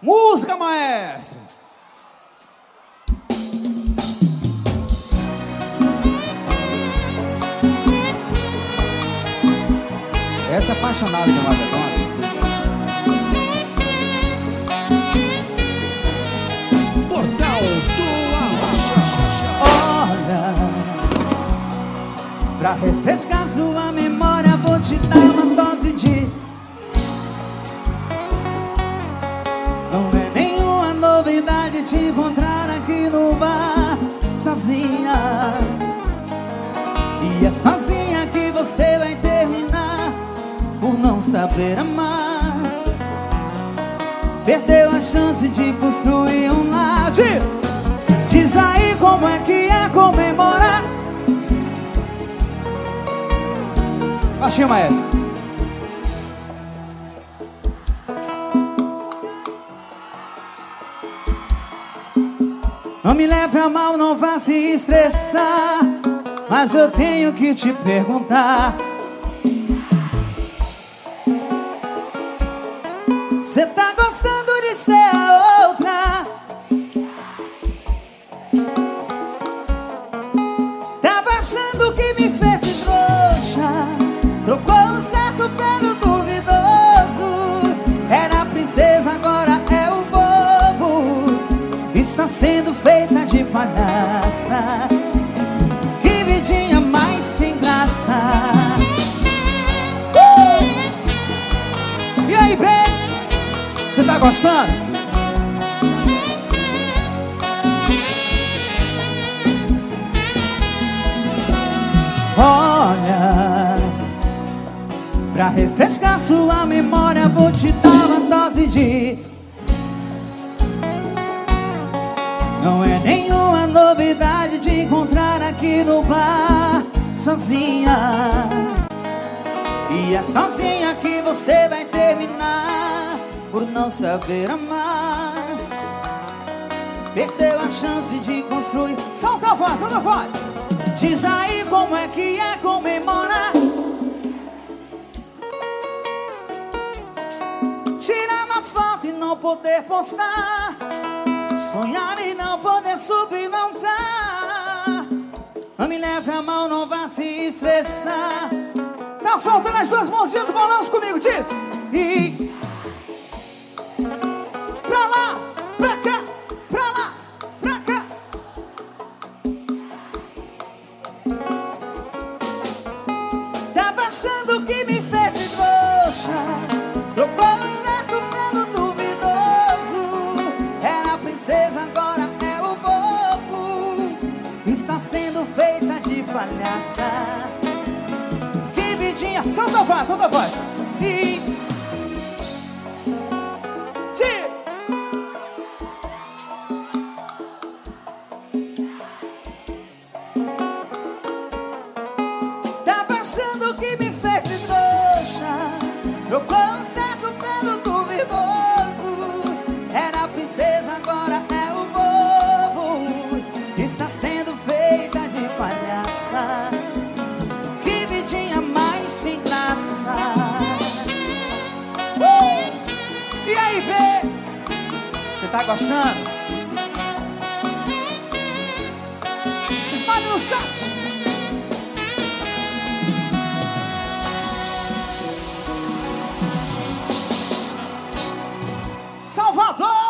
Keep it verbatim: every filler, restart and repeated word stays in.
Música, maestro! Essa é apaixonada de Macedônia. Portal do Arrocha. Olha, pra refrescar sua memória, vou te dar uma dose de... Não é nenhuma novidade te encontrar aqui no bar sozinha. E é sozinha que você vai terminar por não saber amar. Perdeu a chance de construir um lar. Diz aí como é que é comemorar. Baixinho, maestro. Não me leve a mal, não vá se estressar, mas eu tenho que te perguntar. Cê tá gostando de ser a outra? Tava achando que me fez de trouxa, trocou o certo pelo duvidoso. Era a princesa, agora é o bobo. Está sendo feita de palhaça. Que vidinha mais sem graça. uh! E aí, bem? Você tá gostando? Olha, pra refrescar sua memória, vou te dar uma dose de... Não é nenhuma novidade te encontrar aqui no bar sozinha. E é sozinha que você vai terminar por não saber amar. Perdeu a chance de construir... Solta a voz, solta a voz! Diz aí como é que é comemorar. Tirar uma foto e não poder postar. Sonhar e não poder subir, não dá. Não me leve a mal, não vá se estressar. Tá faltando as duas mãozinhas do balanço comigo, diz. E... pra lá, pra cá, pra lá, pra cá. Tava achando que me fez de trouxa, trocou o certo pelo duvidoso. Era a princesa, agora é o bobo. Está sendo feita de palhaça. Que vidinha... Solta a voz, solta a voz. E... Tava achando que me fez de trouxa, trocou o certo pelo duvidoso. Era a princesa, agora é o bobo. Está sendo feita de palhaça. Que vidinha mais sem graça. uh! E aí, Bê? Você tá gostando? Espalhe no sax. Salvador!